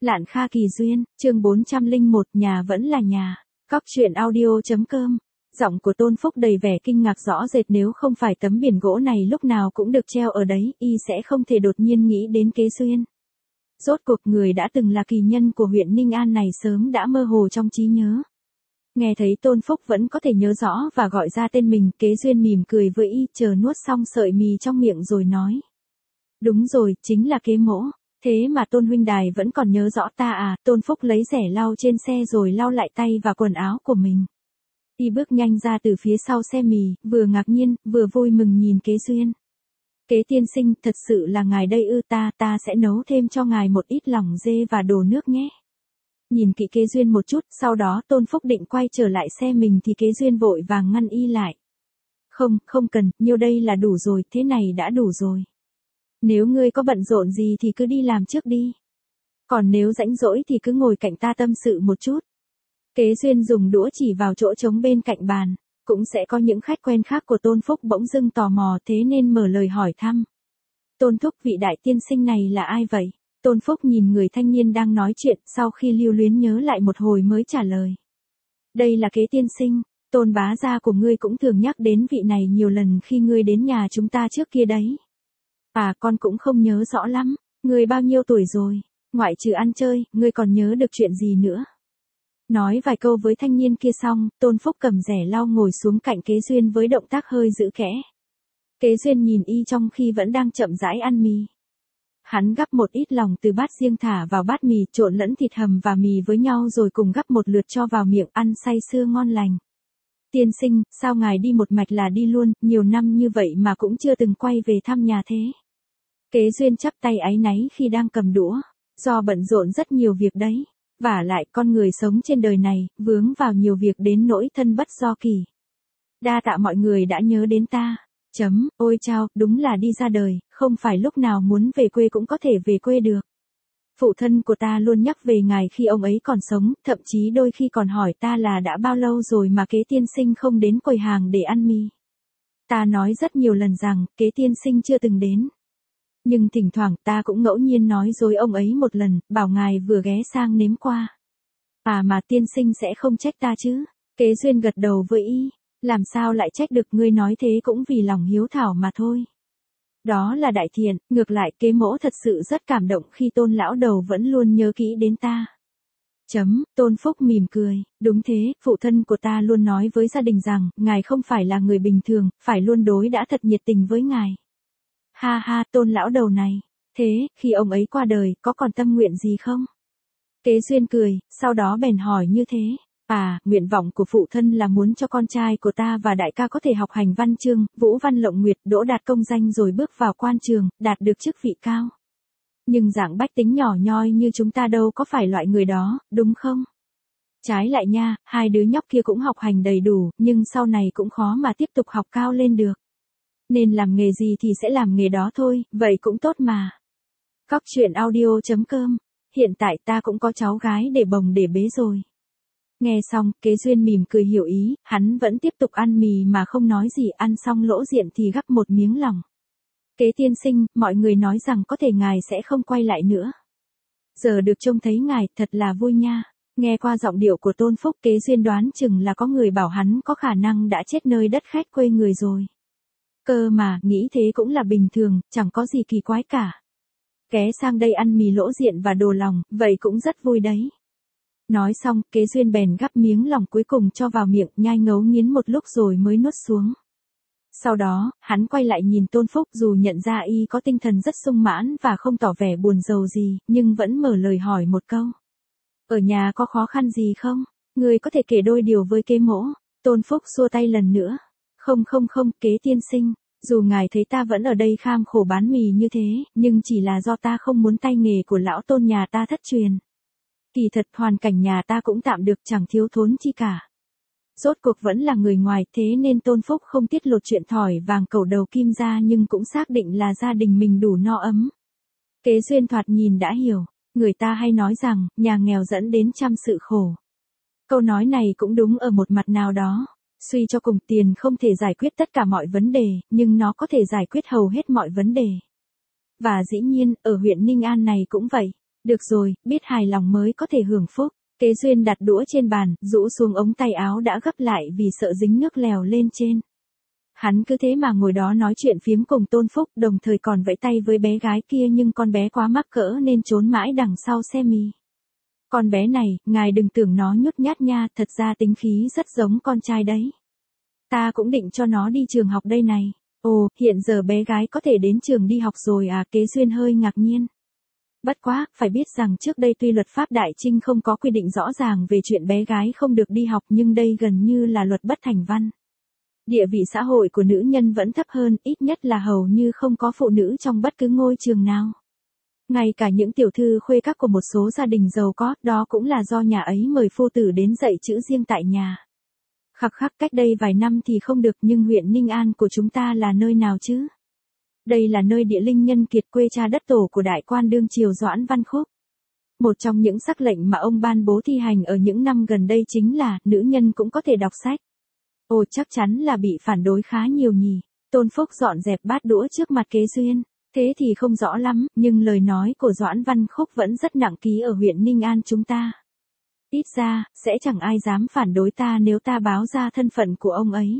Lạn Kha Kỳ Duyên, chương 401, nhà vẫn là nhà. Cóc truyện audio.com. Giọng của Tôn Phúc đầy vẻ kinh ngạc rõ rệt, nếu không phải tấm biển gỗ này lúc nào cũng được treo ở đấy, y sẽ không thể đột nhiên nghĩ đến Kế Duyên. Rốt cuộc người đã từng là kỳ nhân của huyện Ninh An này sớm đã mơ hồ trong trí nhớ. Nghe thấy Tôn Phúc vẫn có thể nhớ rõ và gọi ra tên mình, Kế Duyên mỉm cười với y, chờ nuốt xong sợi mì trong miệng rồi nói. Đúng rồi, chính là Kế mỗ. Thế mà Tôn huynh đài vẫn còn nhớ rõ ta à? Tôn Phúc lấy rẻ lau trên xe rồi lau lại tay và quần áo của mình. Y bước nhanh ra từ phía sau xe mì, vừa ngạc nhiên, vừa vui mừng nhìn Kế Duyên. Kế tiên sinh, thật sự là ngài đây ư? Ta sẽ nấu thêm cho ngài một ít lòng dê và đồ nước nhé. Nhìn kỹ Kế Duyên một chút, sau đó Tôn Phúc định quay trở lại xe mình thì Kế Duyên vội vàng ngăn y lại. Không cần, nhiêu đây là đủ rồi, thế này đã đủ rồi. Nếu ngươi có bận rộn gì thì cứ đi làm trước đi. Còn nếu rảnh rỗi thì cứ ngồi cạnh ta tâm sự một chút. Kế Duyên dùng đũa chỉ vào chỗ trống bên cạnh bàn. Cũng sẽ có những khách quen khác của Tôn Phúc bỗng dưng tò mò, thế nên mở lời hỏi thăm. Tôn Thúc, vị đại tiên sinh này là ai vậy? Tôn Phúc nhìn người thanh niên đang nói chuyện, sau khi lưu luyến nhớ lại một hồi mới trả lời. Đây là Kế tiên sinh, Tôn bá gia của ngươi cũng thường nhắc đến vị này nhiều lần khi ngươi đến nhà chúng ta trước kia đấy. À, con cũng không nhớ rõ lắm. Ngươi bao nhiêu tuổi rồi? Ngoại trừ ăn chơi, ngươi còn nhớ được chuyện gì nữa? Nói vài câu với thanh niên kia xong, Tôn Phúc cầm rẻ lau ngồi xuống cạnh Kế Duyên với động tác hơi giữ kẽ. Kế Duyên nhìn y trong khi vẫn đang chậm rãi ăn mì. Hắn gắp một ít lòng từ bát riêng thả vào bát mì, trộn lẫn thịt hầm và mì với nhau rồi cùng gắp một lượt cho vào miệng, ăn say sưa ngon lành. Tiên sinh, sao ngài đi một mạch là đi luôn, nhiều năm như vậy mà cũng chưa từng quay về thăm nhà thế? Kế Duyên chắp tay áy náy khi đang cầm đũa. Do bận rộn rất nhiều việc đấy. Vả lại con người sống trên đời này, vướng vào nhiều việc đến nỗi thân bất do kỳ. Đa tạ mọi người đã nhớ đến ta. Ôi chao, đúng là đi ra đời, không phải lúc nào muốn về quê cũng có thể về quê được. Phụ thân của ta luôn nhắc về ngài khi ông ấy còn sống, thậm chí đôi khi còn hỏi ta là đã bao lâu rồi mà Kế tiên sinh không đến quầy hàng để ăn mì. Ta nói rất nhiều lần rằng, Kế tiên sinh chưa từng đến. Nhưng thỉnh thoảng ta cũng ngẫu nhiên nói dối ông ấy một lần, bảo ngài vừa ghé sang nếm qua. À mà tiên sinh sẽ không trách ta chứ? Kế Duyên gật đầu với y. Làm sao lại trách được, ngươi nói thế cũng vì lòng hiếu thảo mà thôi. Đó là đại thiện, ngược lại Kế mỗ thật sự rất cảm động khi Tôn lão đầu vẫn luôn nhớ kỹ đến ta. Tôn Phúc mỉm cười, đúng thế, phụ thân của ta luôn nói với gia đình rằng, ngài không phải là người bình thường, phải luôn đối đãi thật nhiệt tình với ngài. Ha ha, Tôn lão đầu này, thế, khi ông ấy qua đời, có còn tâm nguyện gì không? Kế Duyên cười, sau đó bèn hỏi như thế. À, nguyện vọng của phụ thân là muốn cho con trai của ta và đại ca có thể học hành văn chương, vũ văn lộng nguyệt, đỗ đạt công danh rồi bước vào quan trường, đạt được chức vị cao. Nhưng dạng bách tính nhỏ nhoi như chúng ta đâu có phải loại người đó, đúng không? Trái lại nha, hai đứa nhóc kia cũng học hành đầy đủ, nhưng sau này cũng khó mà tiếp tục học cao lên được. Nên làm nghề gì thì sẽ làm nghề đó thôi, vậy cũng tốt mà. Cóc truyện audio.com. Hiện tại ta cũng có cháu gái để bồng để bế rồi. Nghe xong, Kế Duyên mỉm cười hiểu ý, hắn vẫn tiếp tục ăn mì mà không nói gì, ăn xong lỗ diện thì gắp một miếng lòng. Kế tiên sinh, mọi người nói rằng có thể ngài sẽ không quay lại nữa. Giờ được trông thấy ngài, thật là vui nha. Nghe qua giọng điệu của Tôn Phúc, Kế Duyên đoán chừng là có người bảo hắn có khả năng đã chết nơi đất khách quê người rồi. Cơ mà, nghĩ thế cũng là bình thường, chẳng có gì kỳ quái cả. Ghé sang đây ăn mì lỗ diện và đồ lòng, vậy cũng rất vui đấy. Nói xong, Kế Duyên bèn gắp miếng lòng cuối cùng cho vào miệng, nhai ngấu nghiến một lúc rồi mới nuốt xuống. Sau đó, hắn quay lại nhìn Tôn Phúc, dù nhận ra y có tinh thần rất sung mãn và không tỏ vẻ buồn rầu gì, nhưng vẫn mở lời hỏi một câu. Ở nhà có khó khăn gì không? Ngươi có thể kể đôi điều với Kế mỗ. Tôn Phúc xua tay lần nữa. Không, Kế tiên sinh, dù ngài thấy ta vẫn ở đây kham khổ bán mì như thế, nhưng chỉ là do ta không muốn tay nghề của lão Tôn nhà ta thất truyền. Kỳ thật hoàn cảnh nhà ta cũng tạm được, chẳng thiếu thốn chi cả. Rốt cuộc vẫn là người ngoài, thế nên Tôn Phúc không tiết lộ chuyện thỏi vàng cẩu đầu kim ra, nhưng cũng xác định là gia đình mình đủ no ấm. Kế Duyên thoạt nhìn đã hiểu, người ta hay nói rằng, nhà nghèo dẫn đến trăm sự khổ. Câu nói này cũng đúng ở một mặt nào đó. Suy cho cùng, tiền không thể giải quyết tất cả mọi vấn đề, nhưng nó có thể giải quyết hầu hết mọi vấn đề. Và dĩ nhiên, ở huyện Ninh An này cũng vậy. Được rồi, biết hài lòng mới có thể hưởng phúc. Kế Duyên đặt đũa trên bàn, rũ xuống ống tay áo đã gấp lại vì sợ dính nước lèo lên trên. Hắn cứ thế mà ngồi đó nói chuyện phiếm cùng Tôn Phúc, đồng thời còn vẫy tay với bé gái kia, nhưng con bé quá mắc cỡ nên trốn mãi đằng sau xe mì. Con bé này, ngài đừng tưởng nó nhút nhát nha, thật ra tính khí rất giống con trai đấy. Ta cũng định cho nó đi trường học đây này. Ồ, hiện giờ bé gái có thể đến trường đi học rồi à? Kế Duyên hơi ngạc nhiên. Bất quá, phải biết rằng trước đây tuy luật pháp Đại Trinh không có quy định rõ ràng về chuyện bé gái không được đi học, nhưng đây gần như là luật bất thành văn. Địa vị xã hội của nữ nhân vẫn thấp hơn, ít nhất là hầu như không có phụ nữ trong bất cứ ngôi trường nào. Ngay cả những tiểu thư khuê các của một số gia đình giàu có, đó cũng là do nhà ấy mời phu tử đến dạy chữ riêng tại nhà. Khắc khắc, cách đây vài năm thì không được, nhưng huyện Ninh An của chúng ta là nơi nào chứ? Đây là nơi địa linh nhân kiệt, quê cha đất tổ của đại quan đương triều Doãn Văn Khúc. Một trong những sắc lệnh mà ông ban bố thi hành ở những năm gần đây chính là, nữ nhân cũng có thể đọc sách. Ồ, chắc chắn là bị phản đối khá nhiều nhỉ. Tôn Phúc dọn dẹp bát đũa trước mặt Kế Duyên. Thế thì không rõ lắm, nhưng lời nói của Doãn Văn Khúc vẫn rất nặng ký ở huyện Ninh An chúng ta. Ít ra, sẽ chẳng ai dám phản đối ta nếu ta báo ra thân phận của ông ấy.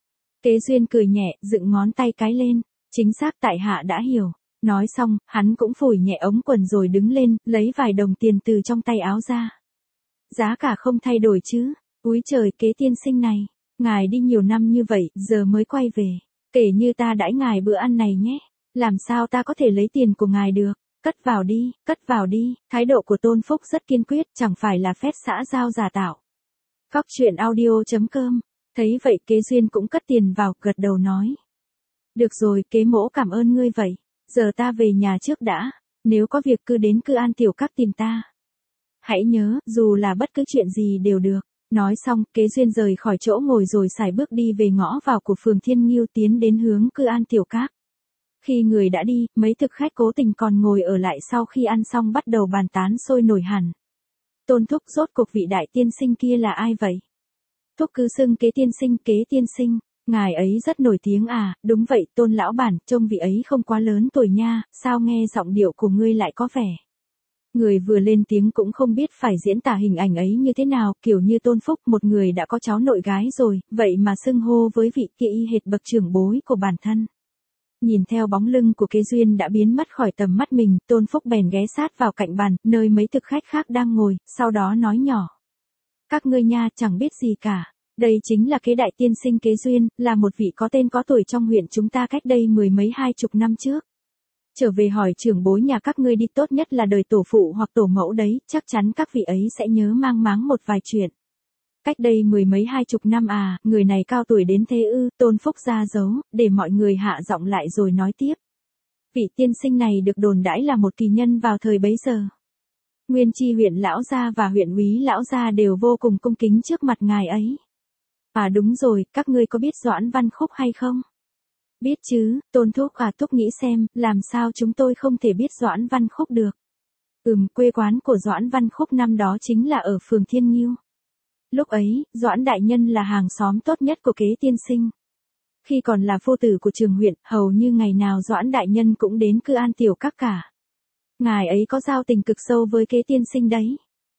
Kế Duyên cười nhẹ, dựng ngón tay cái lên. Chính xác, tại hạ đã hiểu. Nói xong, hắn cũng phủi nhẹ ống quần rồi đứng lên, lấy vài đồng tiền từ trong tay áo ra. Giá cả không thay đổi chứ? Úi trời, Kế tiên sinh này. Ngài đi nhiều năm như vậy, giờ mới quay về. Kể như ta đãi ngài bữa ăn này nhé. Làm sao ta có thể lấy tiền của ngài được? Cất vào đi, cất vào đi. Thái độ của Tôn Phúc rất kiên quyết, chẳng phải là phép xã giao giả tạo. Cóc truyện audio.com. Thấy vậy Kế Duyên cũng cất tiền vào, gật đầu nói. Được rồi, Kế mỗ cảm ơn ngươi vậy. Giờ ta về nhà trước đã. Nếu có việc cứ đến Cư An Tiểu Các tìm ta. Hãy nhớ, dù là bất cứ chuyện gì đều được. Nói xong, Kế Duyên rời khỏi chỗ ngồi rồi sải bước đi về ngõ vào của phường Thiên Nghiêu, tiến đến hướng Cư An Tiểu Các. Khi người đã đi, mấy thực khách cố tình còn ngồi ở lại sau khi ăn xong bắt đầu bàn tán sôi nổi hẳn. Tôn Thúc, rốt cuộc vị đại tiên sinh kia là ai vậy? Thúc cứ xưng Kế tiên sinh, Kế tiên sinh. Ngài ấy rất nổi tiếng à? Đúng vậy, Tôn lão bản, trông vị ấy không quá lớn tuổi nha, sao nghe giọng điệu của ngươi lại có vẻ. Người vừa lên tiếng cũng không biết phải diễn tả hình ảnh ấy như thế nào, kiểu như Tôn Phúc, một người đã có cháu nội gái rồi, vậy mà xưng hô với vị kia y hệt bậc trưởng bối của bản thân. Nhìn theo bóng lưng của Kế Duyên đã biến mất khỏi tầm mắt mình, Tôn Phúc bèn ghé sát vào cạnh bàn, nơi mấy thực khách khác đang ngồi, sau đó nói nhỏ. Các ngươi nha, chẳng biết gì cả. Đây chính là Kế đại tiên sinh Kế Duyên, là một vị có tên có tuổi trong huyện chúng ta cách đây mười mấy 20 năm trước. Trở về hỏi trưởng bối nhà các ngươi đi, tốt nhất là đời tổ phụ hoặc tổ mẫu đấy, chắc chắn các vị ấy sẽ nhớ mang máng một vài chuyện. Cách đây mười mấy 20 năm à, người này cao tuổi đến thế ư? Tôn Phúc ra dấu, để mọi người hạ giọng lại rồi nói tiếp. Vị tiên sinh này được đồn đãi là một kỳ nhân vào thời bấy giờ. Nguyên chi huyện lão gia và huyện úy lão gia đều vô cùng cung kính trước mặt ngài ấy. À đúng rồi, các ngươi có biết Doãn Văn Khúc hay không? Biết chứ, Tôn Thúc à, Thúc nghĩ xem, làm sao chúng tôi không thể biết Doãn Văn Khúc được. Quê quán của Doãn Văn Khúc năm đó chính là ở phường Thiên Nghiêu. Lúc ấy, Doãn đại nhân là hàng xóm tốt nhất của Kế tiên sinh. Khi còn là phu tử của trường huyện, hầu như ngày nào Doãn đại nhân cũng đến Cư An Tiểu Các cả. Ngài ấy có giao tình cực sâu với Kế tiên sinh đấy.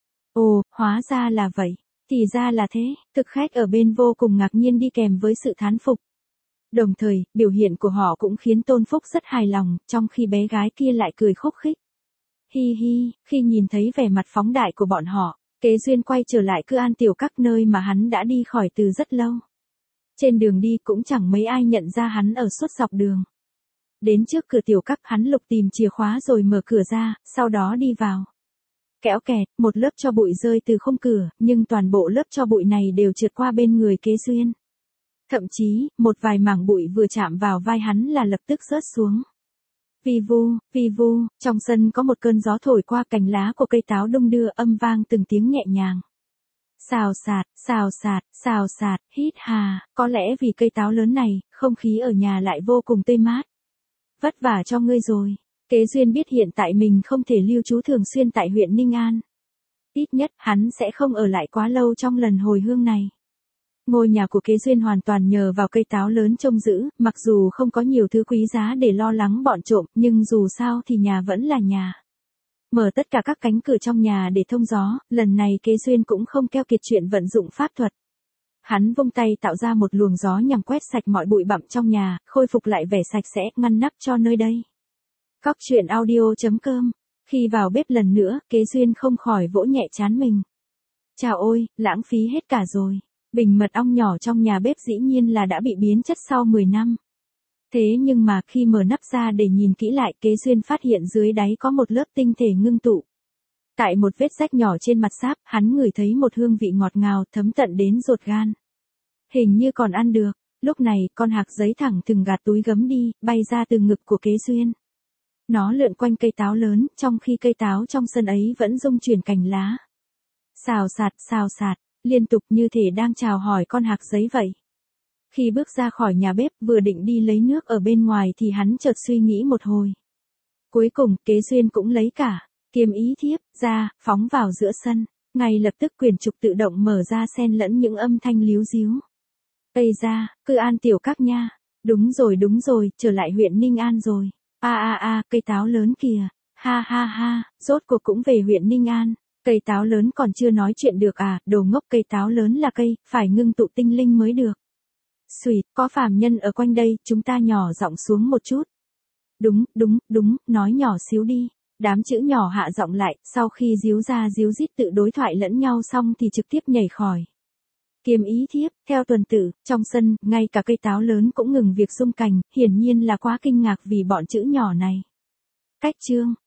Ồ, hóa ra là vậy. Thì ra là thế, thực khách ở bên vô cùng ngạc nhiên đi kèm với sự thán phục. Đồng thời, biểu hiện của họ cũng khiến Tôn Phúc rất hài lòng, trong khi bé gái kia lại cười khúc khích. Hi hi, khi nhìn thấy vẻ mặt phóng đại của bọn họ, Kế Duyên quay trở lại Cư An Tiểu Các, nơi mà hắn đã đi khỏi từ rất lâu. Trên đường đi cũng chẳng mấy ai nhận ra hắn ở suốt dọc đường. Đến trước cửa Tiểu Các, hắn lục tìm chìa khóa rồi mở cửa ra, sau đó đi vào. Kéo kẹt, một lớp tro bụi rơi từ khung cửa, nhưng toàn bộ lớp tro bụi này đều trượt qua bên người Kế Duyên. Thậm chí, một vài mảng bụi vừa chạm vào vai hắn là lập tức rớt xuống. Vi vu, trong sân có một cơn gió thổi qua, cành lá của cây táo đung đưa, âm vang từng tiếng nhẹ nhàng. Xào xạc, hít hà, có lẽ vì cây táo lớn này, không khí ở nhà lại vô cùng tươi mát. Vất vả cho ngươi rồi. Kế Duyên biết hiện tại mình không thể lưu trú thường xuyên tại huyện Ninh An. Ít nhất, hắn sẽ không ở lại quá lâu trong lần hồi hương này. Ngôi nhà của Kế Duyên hoàn toàn nhờ vào cây táo lớn trông giữ, mặc dù không có nhiều thứ quý giá để lo lắng bọn trộm, nhưng dù sao thì nhà vẫn là nhà. mở tất cả các cánh cửa trong nhà để thông gió, lần này Kế Duyên cũng không keo kiệt chuyện vận dụng pháp thuật. Hắn vung tay tạo ra một luồng gió nhằm quét sạch mọi bụi bặm trong nhà, khôi phục lại vẻ sạch sẽ, ngăn nắp cho nơi đây. Cóc truyện audio.com. Khi vào bếp lần nữa, Kế Duyên không khỏi vỗ nhẹ trán mình. Chào ôi, lãng phí hết cả rồi. Bình mật ong nhỏ trong nhà bếp dĩ nhiên là đã bị biến chất sau 10 năm. Thế nhưng mà khi mở nắp ra để nhìn kỹ lại, Kế Duyên phát hiện dưới đáy có một lớp tinh thể ngưng tụ. Tại một vết rách nhỏ trên mặt sáp, hắn ngửi thấy một hương vị ngọt ngào thấm tận đến ruột gan. Hình như còn ăn được. Lúc này, con hạc giấy thẳng thừng gạt túi gấm đi, bay ra từ ngực của Kế Duyên. Nó lượn quanh cây táo lớn, trong khi cây táo trong sân ấy vẫn rung chuyển cành lá. Xào xạc, liên tục như thể đang chào hỏi con hạc giấy vậy. Khi bước ra khỏi nhà bếp, vừa định đi lấy nước ở bên ngoài thì hắn chợt suy nghĩ một hồi. Cuối cùng, Kế Duyên cũng lấy cả kiếm ý thiếp ra, phóng vào giữa sân. Ngay lập tức quyển trục tự động mở ra xen lẫn những âm thanh líu ríu. Ây da, Cư An tiểu các nha. Đúng rồi, trở lại huyện Ninh An rồi. Cây táo lớn kìa. Ha, rốt cuộc cũng về huyện Ninh An. Cây táo lớn còn chưa nói chuyện được à, đồ ngốc, cây táo lớn là cây, phải ngưng tụ tinh linh mới được. Xùi, có phàm nhân ở quanh đây, chúng ta nhỏ giọng xuống một chút. Đúng, nói nhỏ xíu đi. Đám chữ nhỏ hạ giọng lại, sau khi díu ra díu dít tự đối thoại lẫn nhau xong thì trực tiếp nhảy khỏi. Kiếm ý thiếp, theo tuần tự, trong sân, ngay cả cây táo lớn cũng ngừng việc rung cành, hiển nhiên là quá kinh ngạc vì bọn chữ nhỏ này. Cách chương